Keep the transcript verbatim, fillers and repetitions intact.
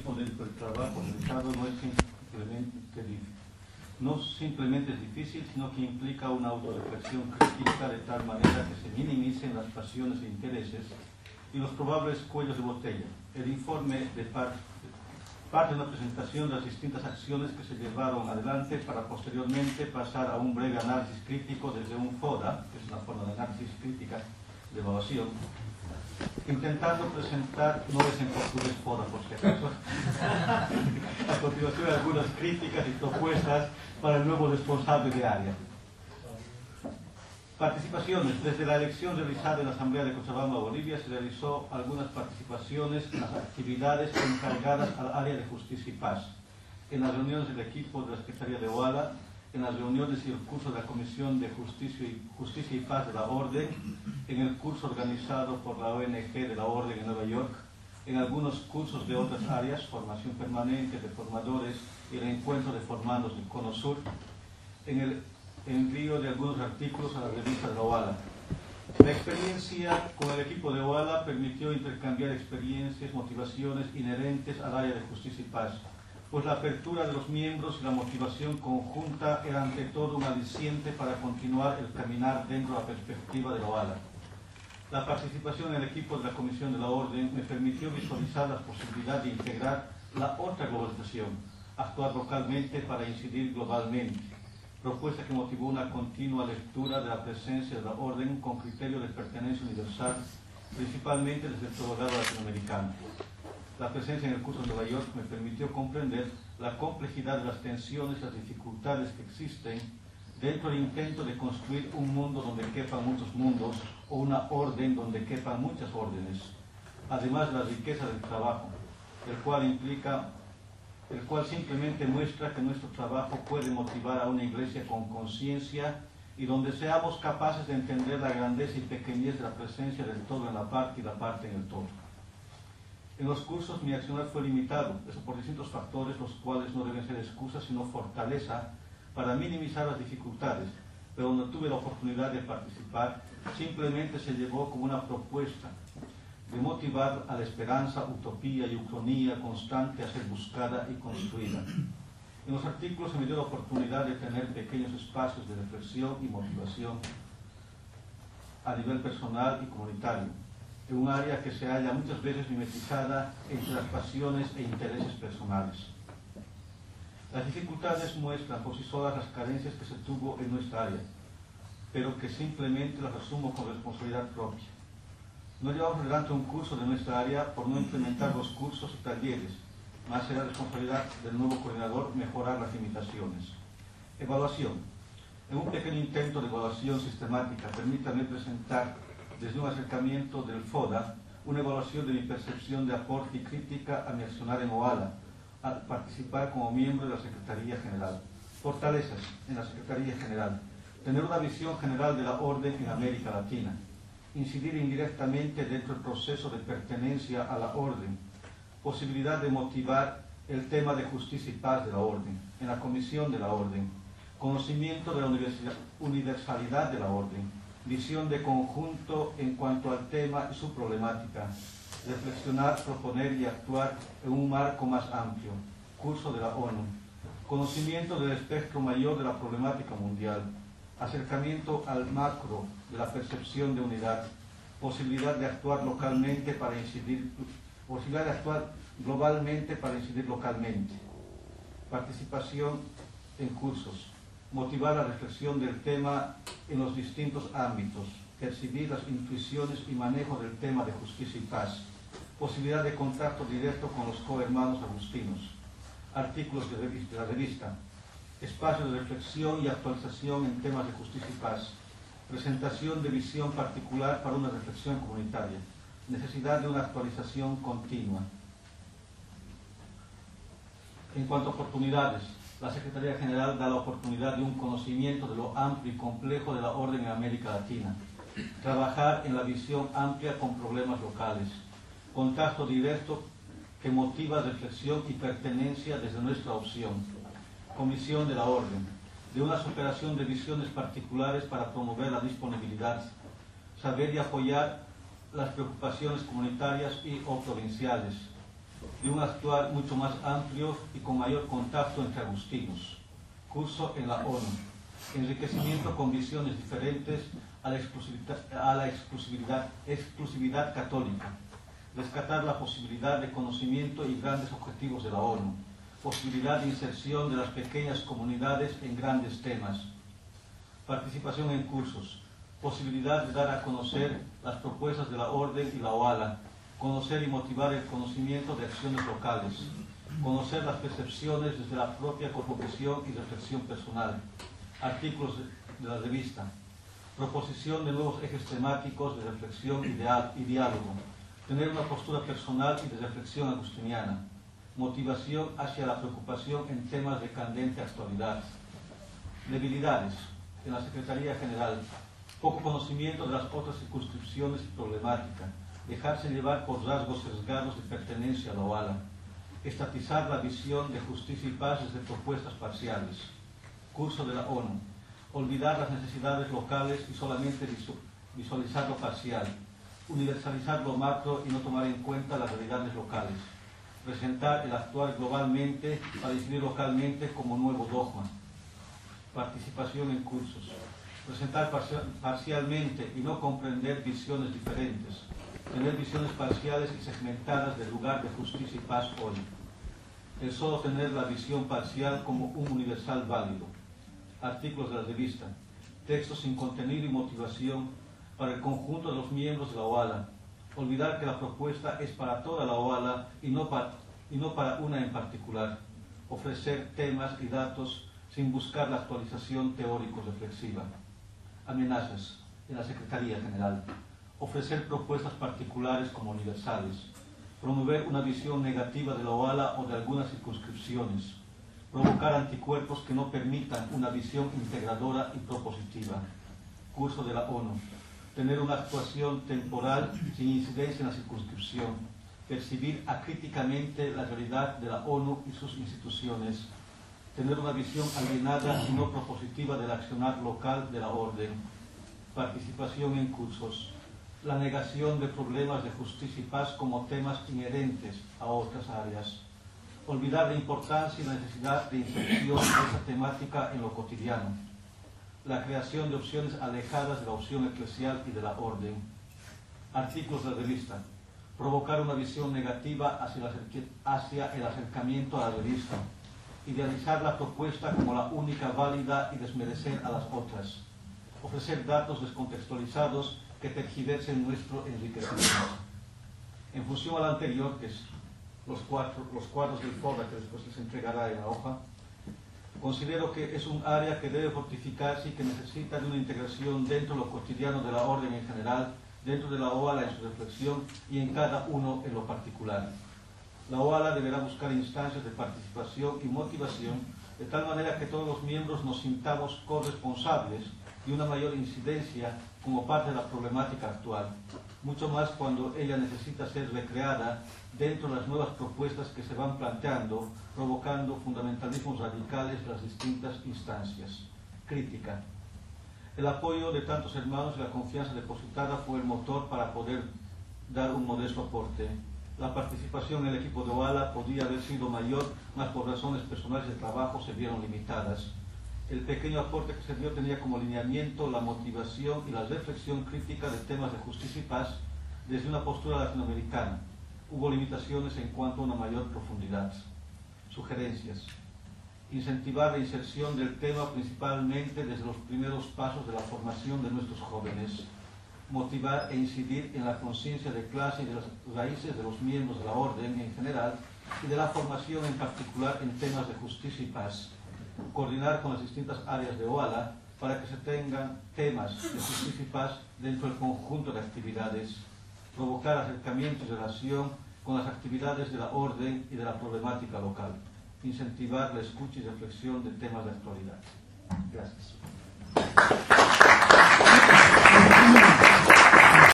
por el, por el trabajo realizado no es simplemente, no simplemente es difícil, sino que implica una autorreflexión crítica de tal manera que se minimicen las pasiones e intereses y los probables cuellos de botella. El informe de parte, parte de una presentación de las distintas acciones que se llevaron adelante para posteriormente pasar a un breve análisis crítico desde un FODA, que es una forma de análisis crítica de evaluación, intentando presentar, no es en portugués FODA por si acaso, a continuación algunas críticas y propuestas para el nuevo responsable de área. Participaciones. Desde la elección realizada en la Asamblea de Cochabamba, Bolivia, se realizó algunas participaciones en las actividades encargadas al área de justicia y paz, en las reuniones del equipo de la Secretaría de OALA, en las reuniones y el curso de la Comisión de Justicia y, Justicia y Paz de la Orden, en el curso organizado por la O N G de la Orden en Nueva York, en algunos cursos de otras áreas, formación permanente de formadores y el encuentro de formandos del Cono Sur, en el envío de algunos artículos a la revista de la OALA. La experiencia con el equipo de OALA permitió intercambiar experiencias, motivaciones inherentes al área de justicia y paz, pues la apertura de los miembros y la motivación conjunta era ante todo un aliciente para continuar el caminar dentro de la perspectiva de la OALA. La participación en el equipo de la Comisión de la Orden me permitió visualizar la posibilidad de integrar la otra globalización, actuar localmente para incidir globalmente, propuesta que motivó una continua lectura de la presencia de la Orden con criterio de pertenencia universal, principalmente desde el programa latinoamericano. La presencia en el curso de Nueva York me permitió comprender la complejidad de las tensiones y las dificultades que existen dentro del intento de construir un mundo donde quepan muchos mundos o una orden donde quepan muchas órdenes, además de la riqueza del trabajo, el cual implica el cual simplemente muestra que nuestro trabajo puede motivar a una iglesia con conciencia y donde seamos capaces de entender la grandeza y pequeñez de la presencia del todo en la parte y la parte en el todo. En los cursos mi accionar fue limitado, eso por distintos factores, los cuales no deben ser excusas sino fortaleza para minimizar las dificultades, pero donde tuve la oportunidad de participar, simplemente se llevó como una propuesta de motivar a la esperanza, utopía y ucronía constante a ser buscada y construida. En los artículos se me dio la oportunidad de tener pequeños espacios de reflexión y motivación a nivel personal y comunitario, en un área que se halla muchas veces mimetizada entre las pasiones e intereses personales. Las dificultades muestran por sí solas las carencias que se tuvo en nuestra área, pero que simplemente las asumo con responsabilidad propia. No llevamos adelante un curso de nuestra área por no implementar los cursos y talleres, más será responsabilidad del nuevo coordinador mejorar las limitaciones. Evaluación. En un pequeño intento de evaluación sistemática, permítame presentar desde un acercamiento del FODA una evaluación de mi percepción de aporte y crítica a mi accionar en OALA, al participar como miembro de la Secretaría General. Fortalezas en la Secretaría General. Tener una visión general de la orden en América Latina. Incidir indirectamente dentro del proceso de pertenencia a la orden, posibilidad de motivar el tema de justicia y paz de la orden, en la comisión de la orden, conocimiento de la universalidad de la orden, visión de conjunto en cuanto al tema y su problemática, reflexionar, proponer y actuar en un marco más amplio, curso de la ONU, conocimiento del espectro mayor de la problemática mundial, acercamiento al macro de la percepción de unidad, posibilidad de actuar localmente para incidir, posibilidad de actuar globalmente para incidir localmente, participación en cursos, motivar la reflexión del tema en los distintos ámbitos, percibir las intuiciones y manejo del tema de justicia y paz, posibilidad de contacto directo con los cohermanos agustinos, artículos de la revista, espacio de reflexión y actualización en temas de justicia y paz, presentación de visión particular para una reflexión comunitaria, necesidad de una actualización continua. En cuanto a oportunidades, la Secretaría General da la oportunidad de un conocimiento de lo amplio y complejo de la orden en América Latina, trabajar en la visión amplia con problemas locales, contacto directo que motiva reflexión y pertenencia desde nuestra opción, comisión de la orden, de una superación de visiones particulares para promover la disponibilidad, saber y apoyar las preocupaciones comunitarias y o provinciales, de un actuar mucho más amplio y con mayor contacto entre agustinos. Curso en la ONU. Enriquecimiento con visiones diferentes a la exclusividad, a la exclusividad, exclusividad católica. Rescatar la posibilidad de conocimiento y grandes objetivos de la ONU. Posibilidad de inserción de las pequeñas comunidades en grandes temas. Participación en cursos. Posibilidad de dar a conocer las propuestas de la Orden y la OALA. Conocer y motivar el conocimiento de acciones locales. Conocer las percepciones desde la propia cosmovisión y reflexión personal. Artículos de la revista. Proposición de nuevos ejes temáticos de reflexión y, de, y diálogo. Tener una postura personal y de reflexión agustiniana. Motivación hacia la preocupación en temas de candente actualidad. Debilidades. En la Secretaría General. Poco conocimiento de las otras circunscripciones y problemática. Dejarse llevar por rasgos sesgados de pertenencia a la OALA. Estatizar la visión de justicia y paz desde propuestas parciales. Curso de la ONU. Olvidar las necesidades locales y solamente visualizar lo parcial. Universalizar lo macro y no tomar en cuenta las realidades locales. Presentar el actuar globalmente para decidir localmente como nuevo dogma. Participación en cursos. Presentar parcial, parcialmente y no comprender visiones diferentes. Tener visiones parciales y segmentadas del lugar de justicia y paz hoy. El solo tener la visión parcial como un universal válido. Artículos de la revista. Textos sin contenido y motivación para el conjunto de los miembros de la OALA. Olvidar que la propuesta es para toda la OALA y no para, y no para una en particular. Ofrecer temas y datos sin buscar la actualización teórico-reflexiva. Amenazas en la Secretaría General. Ofrecer propuestas particulares como universales. Promover una visión negativa de la OALA o de algunas circunscripciones. Provocar anticuerpos que no permitan una visión integradora y propositiva. Curso de la ONU. Tener una actuación temporal sin incidencia en la circunscripción. Percibir acríticamente la realidad de la ONU y sus instituciones. Tener una visión alienada y no propositiva del accionar local de la orden. Participación en cursos. La negación de problemas de justicia y paz como temas inherentes a otras áreas. Olvidar la importancia y la necesidad de inserción de esa temática en lo cotidiano. La creación de opciones alejadas de la opción eclesial y de la orden. Artículos de la revista. Provocar una visión negativa hacia el, hacia el acercamiento a la revista. Idealizar la propuesta como la única válida y desmerecer a las otras. Ofrecer datos descontextualizados que tergiversen nuestro enriquecimiento. En función a lo anterior, que es los, cuatro, los cuadros del FODA que después les entregará en la hoja, considero que es un área que debe fortificarse y que necesita de una integración dentro de lo cotidiano de la orden en general, dentro de la OALA en su reflexión y en cada uno en lo particular. La OALA deberá buscar instancias de participación y motivación de tal manera que todos los miembros nos sintamos corresponsables y una mayor incidencia como parte de la problemática actual, mucho más cuando ella necesita ser recreada dentro de las nuevas propuestas que se van planteando, provocando fundamentalismos radicales de las distintas instancias. Crítica. El apoyo de tantos hermanos y la confianza depositada fue el motor para poder dar un modesto aporte. La participación en el equipo de OALA podría haber sido mayor, mas por razones personales de trabajo se vieron limitadas. El pequeño aporte que se dio tenía como lineamiento la motivación y la reflexión crítica de temas de justicia y paz desde una postura latinoamericana. Hubo limitaciones en cuanto a una mayor profundidad. Sugerencias. Incentivar la inserción del tema principalmente desde los primeros pasos de la formación de nuestros jóvenes. Motivar e incidir en la conciencia de clase y de las raíces de los miembros de la orden en general y de la formación en particular en temas de justicia y paz. Coordinar con las distintas áreas de OALA para que se tengan temas de justicia y paz dentro del conjunto de actividades. Provocar acercamiento y relación con las actividades de la orden y de la problemática local. Incentivar la escucha y reflexión de temas de actualidad. Gracias.